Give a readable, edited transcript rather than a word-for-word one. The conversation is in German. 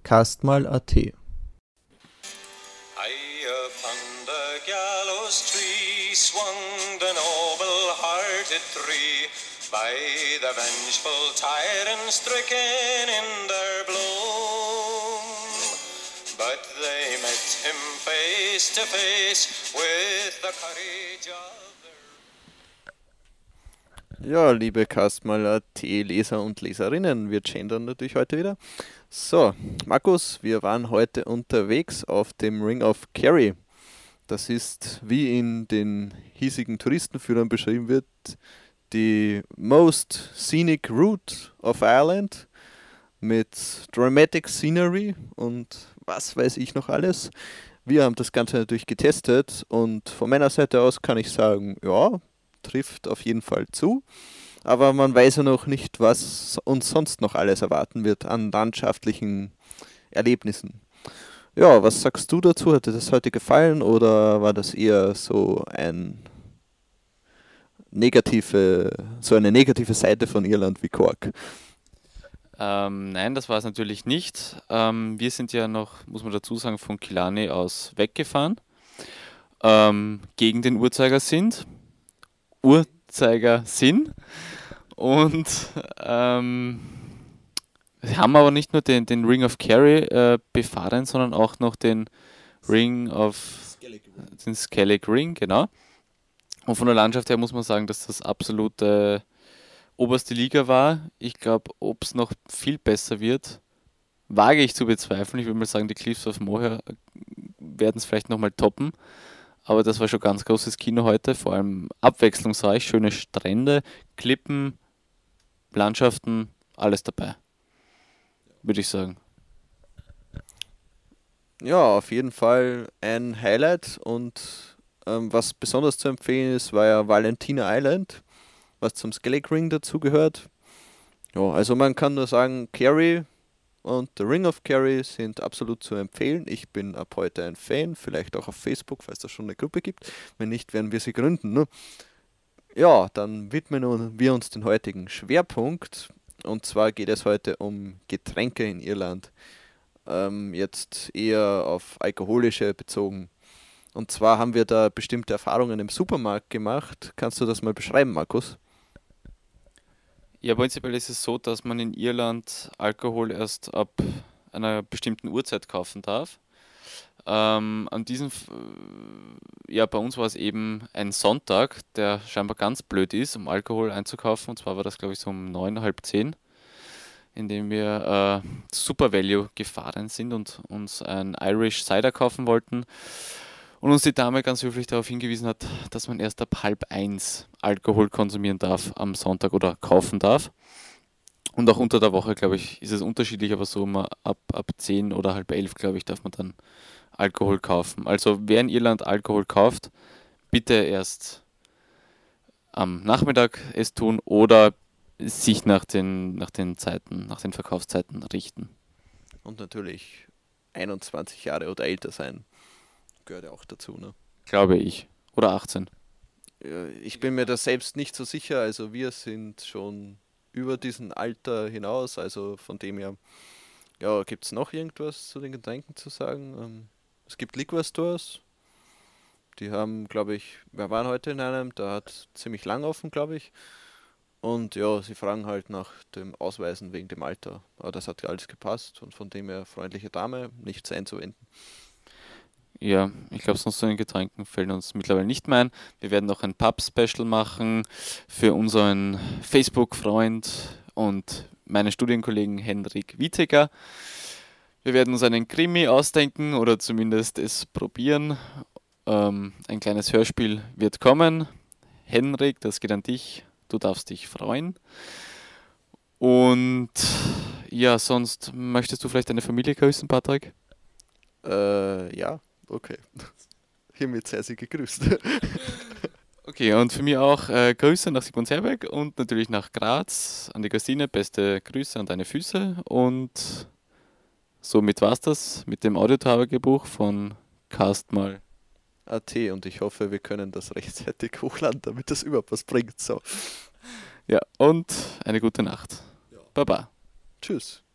Castmal.at. High upon the gallows tree swung the noble-hearted three, by the vengeful tyrant stricken in their bloom. But they met him face to face with the courage of their... Ja, liebe Castmal.at-Leser und Leserinnen, wir gendern natürlich heute wieder. So, Markus, wir waren heute unterwegs auf dem Ring of Kerry. Das ist, wie in den hiesigen Touristenführern beschrieben wird, die most scenic route of Ireland mit dramatic scenery und was weiß ich noch alles. Wir haben das Ganze natürlich getestet und von meiner Seite aus kann ich sagen, ja, trifft auf jeden Fall zu. Aber man weiß ja noch nicht, was uns sonst noch alles erwarten wird an landschaftlichen Erlebnissen. Ja, was sagst du dazu? Hat dir das heute gefallen oder war das eher so eine negative Seite von Irland wie Cork? Nein, das war es natürlich nicht. Wir sind ja noch, muss man dazu sagen, von Killarney aus weggefahren, gegen den Uhrzeigersinn. Und wir haben aber nicht nur den Ring of Kerry befahren, sondern auch noch den Skellig Ring, genau. Und von der Landschaft her muss man sagen, dass das absolute oberste Liga war. Ich glaube, ob es noch viel besser wird, wage ich zu bezweifeln. Ich würde mal sagen, die Cliffs of Moher werden es vielleicht nochmal toppen. Aber das war schon ganz großes Kino heute, vor allem abwechslungsreich, schöne Strände, Klippen, Landschaften, alles dabei, würde ich sagen. Ja, auf jeden Fall ein Highlight und was besonders zu empfehlen ist, war ja Valentina Island, was zum Skellig Ring dazugehört. Ja, also man kann nur sagen, Kerry und The Ring of Kerry sind absolut zu empfehlen. Ich bin ab heute ein Fan, vielleicht auch auf Facebook, falls es schon eine Gruppe gibt. Wenn nicht, werden wir sie gründen. Ne? Ja, dann widmen wir uns den heutigen Schwerpunkt. Und zwar geht es heute um Getränke in Irland. Jetzt eher auf alkoholische bezogen. Und zwar haben wir da bestimmte Erfahrungen im Supermarkt gemacht. Kannst du das mal beschreiben, Markus? Ja, prinzipiell ist es so, dass man in Irland Alkohol erst ab einer bestimmten Uhrzeit kaufen darf. Bei uns war es eben ein Sonntag, der scheinbar ganz blöd ist, um Alkohol einzukaufen. Und zwar war das, glaube ich, so um 9, halb 10, in dem wir Super Value gefahren sind und uns ein Irish Cider kaufen wollten. Und uns die Dame ganz höflich darauf hingewiesen hat, dass man erst ab halb 1 Alkohol konsumieren darf am Sonntag oder kaufen darf. Und auch unter der Woche, glaube ich, ist es unterschiedlich, aber so mal ab 10 oder halb 11, glaube ich, darf man dann Alkohol kaufen. Also wer in Irland Alkohol kauft, bitte erst am Nachmittag es tun oder sich nach den Verkaufszeiten richten. Und natürlich 21 Jahre oder älter sein. Gehört ja auch dazu, ne? Glaube ich. Oder 18. Ich bin mir da selbst nicht so sicher, also wir sind schon über diesen Alter hinaus, also von dem her, ja, gibt es noch irgendwas zu den Getränken zu sagen? Es gibt Liquor Stores, die haben, glaube ich, wir waren heute in einem, der hat ziemlich lang offen, glaube ich, und ja, sie fragen halt nach dem Ausweisen wegen dem Alter, aber das hat alles gepasst und von dem her, freundliche Dame, nichts einzuwenden. Ja, ich glaube, sonst zu den Getränken fällt uns mittlerweile nicht mehr ein. Wir werden noch ein Pub-Special machen für unseren Facebook-Freund und meinen Studienkollegen Henrik Witteger. Wir werden uns einen Krimi ausdenken oder zumindest es probieren. Ein kleines Hörspiel wird kommen. Henrik, das geht an dich. Du darfst dich freuen. Und ja, sonst möchtest du vielleicht deine Familie grüßen, Patrick? Ja, okay. Hiermit sei sie gegrüßt. Okay, und für mich auch Grüße nach Sigmundsherberg und natürlich nach Graz an die Christine. Beste Grüße an deine Füße. Und somit war's das mit dem Audiotagebuch von Castmal. AT und ich hoffe, wir können das rechtzeitig hochladen, damit das überhaupt was bringt. So. Ja, und eine gute Nacht. Baba. Tschüss.